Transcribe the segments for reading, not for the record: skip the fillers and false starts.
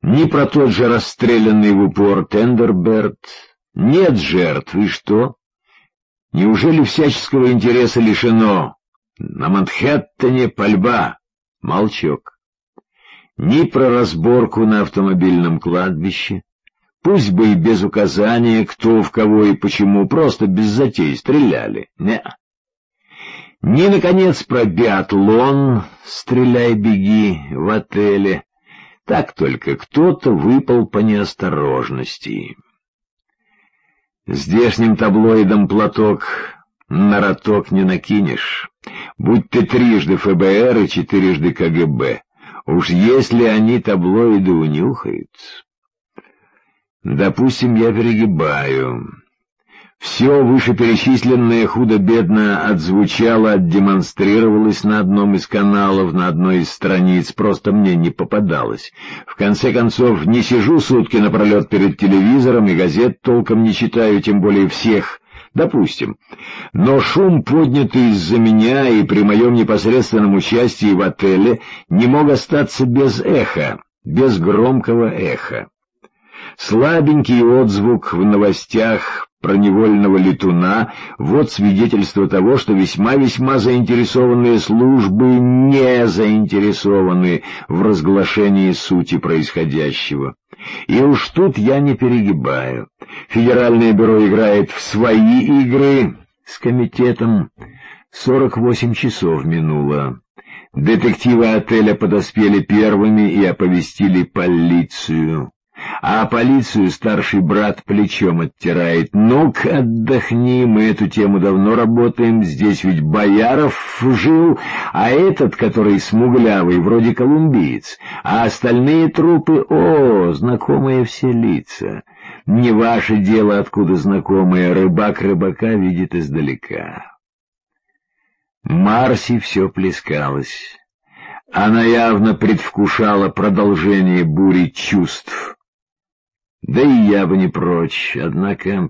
ни про тот же расстрелянный в упор Тендерберт. Нет жертв, и что? Неужели всяческого интереса лишено? На Манхэттене пальба. Молчок. Ни про разборку на автомобильном кладбище. Пусть бы и без указания, кто в кого и почему, просто без затей стреляли. Ни, наконец, про биатлон «Стреляй-беги» в отеле. Так только кто-то выпал по неосторожности. Здешним таблоидом платок на роток не накинешь. Будь ты трижды ФБР и 4 КГБ. Уж если они таблоиды унюхают... Допустим, я перегибаю. Все вышеперечисленное худо-бедно отзвучало, отдемонстрировалось на одном из каналов, на одной из страниц, просто мне не попадалось. В конце концов, не сижу сутки напролет перед телевизором и газет толком не читаю, тем более всех. Допустим. Но шум, поднятый из-за меня и при моем непосредственном участии в отеле, не мог остаться без эха, без громкого эха. Слабенький отзвук в новостях про невольного летуна — вот свидетельство того, что весьма-весьма заинтересованные службы не заинтересованы в разглашении сути происходящего. И уж тут я не перегибаю. Федеральное бюро играет в свои игры с комитетом. 48 часов минуло. Детективы отеля подоспели первыми и оповестили полицию. А полицию старший брат плечом оттирает. Ну-ка, отдохни, мы эту тему давно работаем, здесь ведь Бояров жил, а этот, который смуглявый, вроде колумбиец, а остальные трупы, знакомые все лица. Не ваше дело, откуда знакомые, рыбак рыбака видит издалека. Марси все плескалось. Она явно предвкушала продолжение бури чувств. Да и я бы не прочь, однако...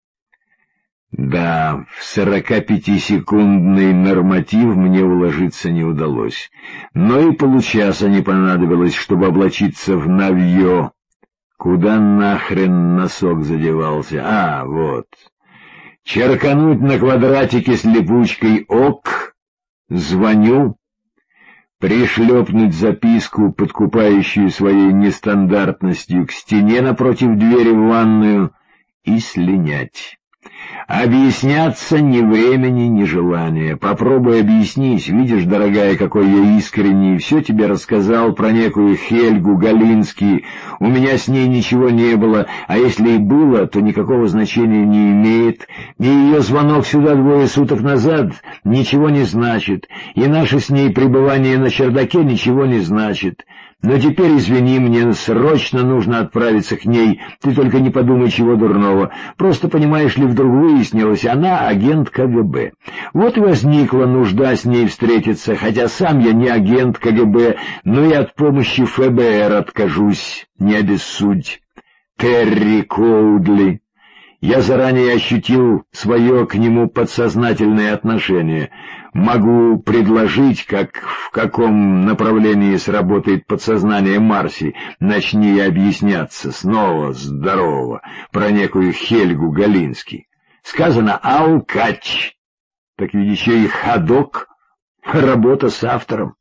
Да, в 45-секундный норматив мне уложиться не удалось, но и получаса не понадобилось, чтобы облачиться в навье. Куда нахрен носок задевался? Вот. Черкануть на квадратике с липучкой «ок», звоню, пришлепнуть записку, подкупающую своей нестандартностью, к стене напротив двери в ванную и слинять. Объясняться ни времени, ни желания. Попробуй объяснись, видишь, дорогая, какой я искренний, все тебе рассказал про некую Хельгу Галинский, у меня с ней ничего не было, а если и было, то никакого значения не имеет, и ее звонок сюда 2 суток назад ничего не значит, и наше с ней пребывание на чердаке ничего не значит. Но теперь, извини, мне срочно нужно отправиться к ней, ты только не подумай чего дурного. Просто, понимаешь ли, вдруг выяснилось, она агент КГБ. Вот и возникла нужда с ней встретиться, хотя сам я не агент КГБ, но и от помощи ФБР откажусь, не обессудь. Терри Коудли. Я заранее ощутил свое к нему подсознательное отношение. Могу предложить, в каком направлении сработает подсознание Марси. Начни объясняться снова здорово про некую Хельгу Галинский. Сказано «алкач». Так ведь еще и ходок. Работа с автором.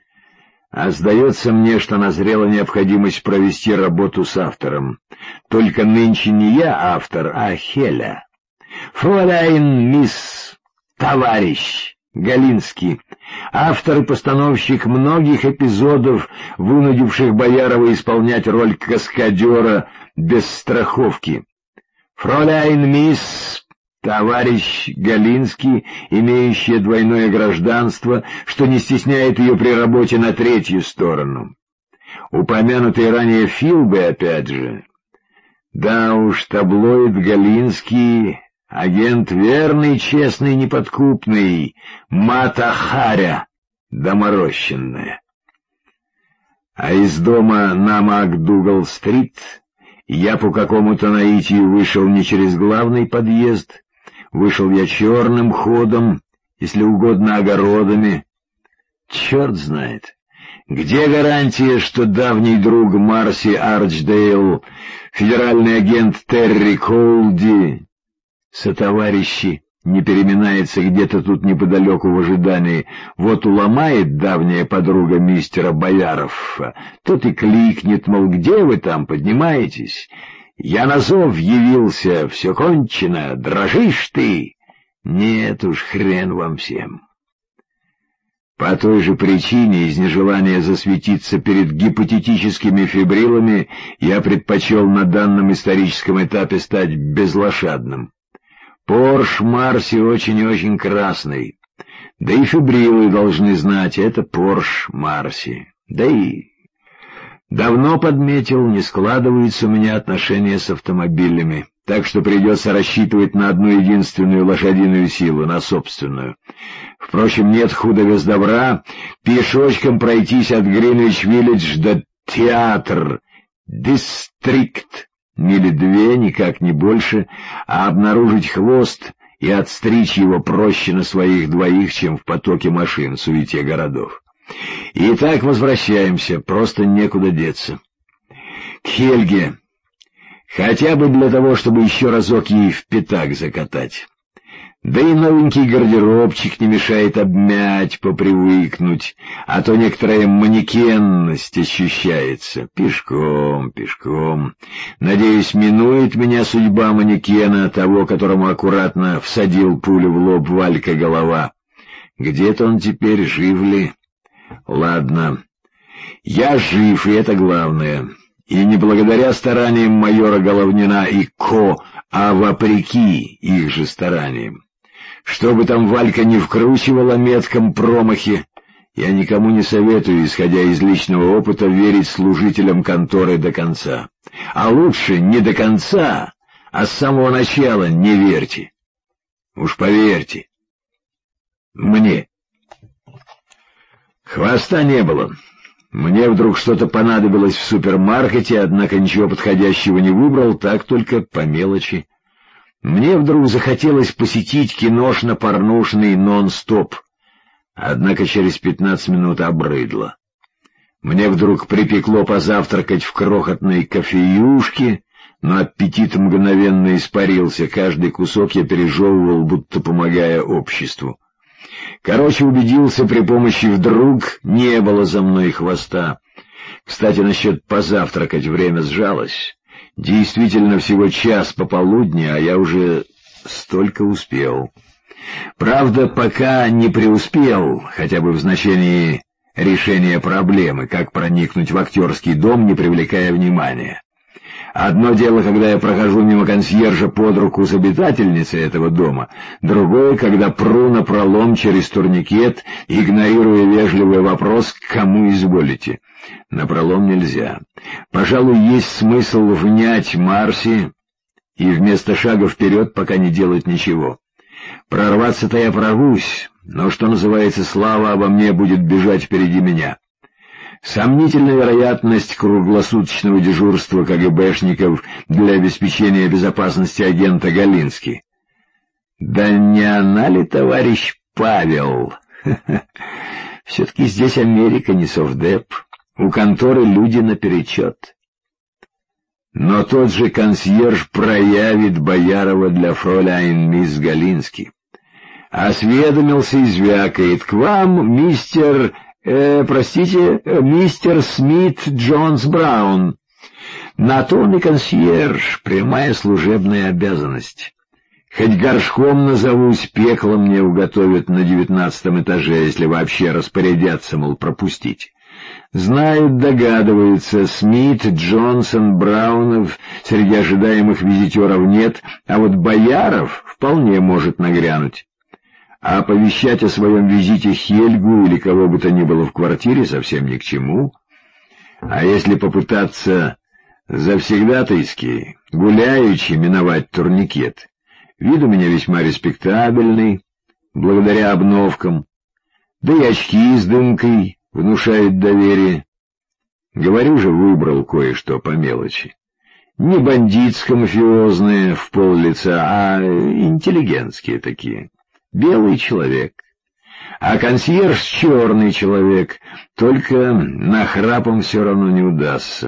А сдается мне, что назрела необходимость провести работу с автором. Только нынче не я автор, а Хеля. Фрауляйн мисс товарищ Галинский, автор и постановщик многих эпизодов, вынудивших Боярова исполнять роль каскадера без страховки. Фрауляйн мисс товарищ Галинский, имеющая двойное гражданство, что не стесняет ее при работе на 3-ю сторону. Упомянутый ранее Филбы, опять же. Да уж, таблоид Галинский, агент верный, честный, неподкупный, Мата-Харя доморощенная. А из дома на МакДугал-стрит я по какому-то наитию вышел не через главный подъезд, вышел я черным ходом, если угодно огородами. Черт знает, Где гарантия, что давний друг Марси Арчдейл, федеральный агент Терри Колди, сотоварищи, не переминается где-то тут неподалеку в ожидании? Вот уломает давняя подруга мистера Бояров, тот и кликнет, мол, где вы там, поднимаетесь? Я на зов явился, все кончено, дрожишь ты? Нет уж, хрен вам всем. По той же причине, из нежелания засветиться перед гипотетическими фибрилами, я предпочел на данном историческом этапе стать безлошадным. Порш Марси очень и очень красный. Да и фибрилы должны знать, это Порш Марси. Да и давно подметил, не складываются у меня отношения с автомобилями, так что придется рассчитывать на одну единственную лошадиную силу, на собственную. Впрочем, нет худа без добра, пешочком пройтись от Гринвич-Виллидж до Театр, Дистрикт, мили 2, никак не больше, а обнаружить хвост и отстричь его проще на своих двоих, чем в потоке машин, суете городов. Итак, возвращаемся, просто некуда деться. К Хельге, хотя бы для того, чтобы еще разок ей в пятак закатать. Да и новенький гардеробчик не мешает обмять, попривыкнуть, а то некоторая манекенность ощущается. Пешком, пешком. Надеюсь, минует меня судьба манекена, того, которому аккуратно всадил пулю в лоб Валька Голова. Где-то он теперь, жив ли? Ладно, я жив, и это главное. И не благодаря стараниям майора Головнина и Ко, а вопреки их же стараниям. Что бы там Валька не вкручивал о метком промахе, я никому не советую, исходя из личного опыта, верить служителям конторы до конца. А лучше не до конца, а с самого начала не верьте. Уж поверьте. Мне. Хвоста не было. Мне вдруг что-то понадобилось в супермаркете, однако ничего подходящего не выбрал, так только по мелочи. Мне вдруг захотелось посетить киношно-порнушный нон-стоп, однако через 15 минут обрыдло. Мне вдруг припекло позавтракать в крохотной кофеюшке, но аппетит мгновенно испарился, каждый кусок я пережевывал, будто помогая обществу. Короче, убедился при помощи вдруг, не было за мной хвоста. Кстати, насчет позавтракать время сжалось. Действительно, всего час пополудни, а я уже столько успел. Правда, пока не преуспел, хотя бы в значении решения проблемы, как проникнуть в актерский дом, не привлекая внимания. Одно дело, когда я прохожу мимо консьержа под руку с обитательницей этого дома, другое, когда пру напролом через турникет, игнорируя вежливый вопрос «к кому изволите?». Напролом нельзя. Пожалуй, есть смысл внять Марси и вместо шага вперед пока не делать ничего. Прорваться-то я прорвусь, но, что называется, слава обо мне будет бежать впереди меня. Сомнительна вероятность круглосуточного дежурства КГБшников для обеспечения безопасности агента Галински. Да не она ли, товарищ Павел? Все-таки здесь Америка, не совдеп. У конторы люди наперечет. Но тот же консьерж проявит Боярова для фроляйн мисс Галински. Осведомился и звякает: «К вам, мистер Смит Джонс Браун». На то он и консьерж, прямая служебная обязанность. Хоть горшком назовусь, пекло мне уготовят на 19-м этаже, если вообще распорядятся, мол, пропустить. Знают, догадываются, Смит, Джонсон, Браунов среди ожидаемых визитеров нет, а вот Бояров вполне может нагрянуть. А оповещать о своем визите Хельгу или кого бы то ни было в квартире совсем ни к чему. А если попытаться завсегдатайски, гуляючи, миновать турникет, вид у меня весьма респектабельный, благодаря обновкам, да и очки с дымкой внушают доверие. Говорю же, выбрал кое-что по мелочи. Не бандитско-мафиозные в пол лица, а интеллигентские такие. Белый человек. А консьерж черный человек, только нахрапом все равно не удастся.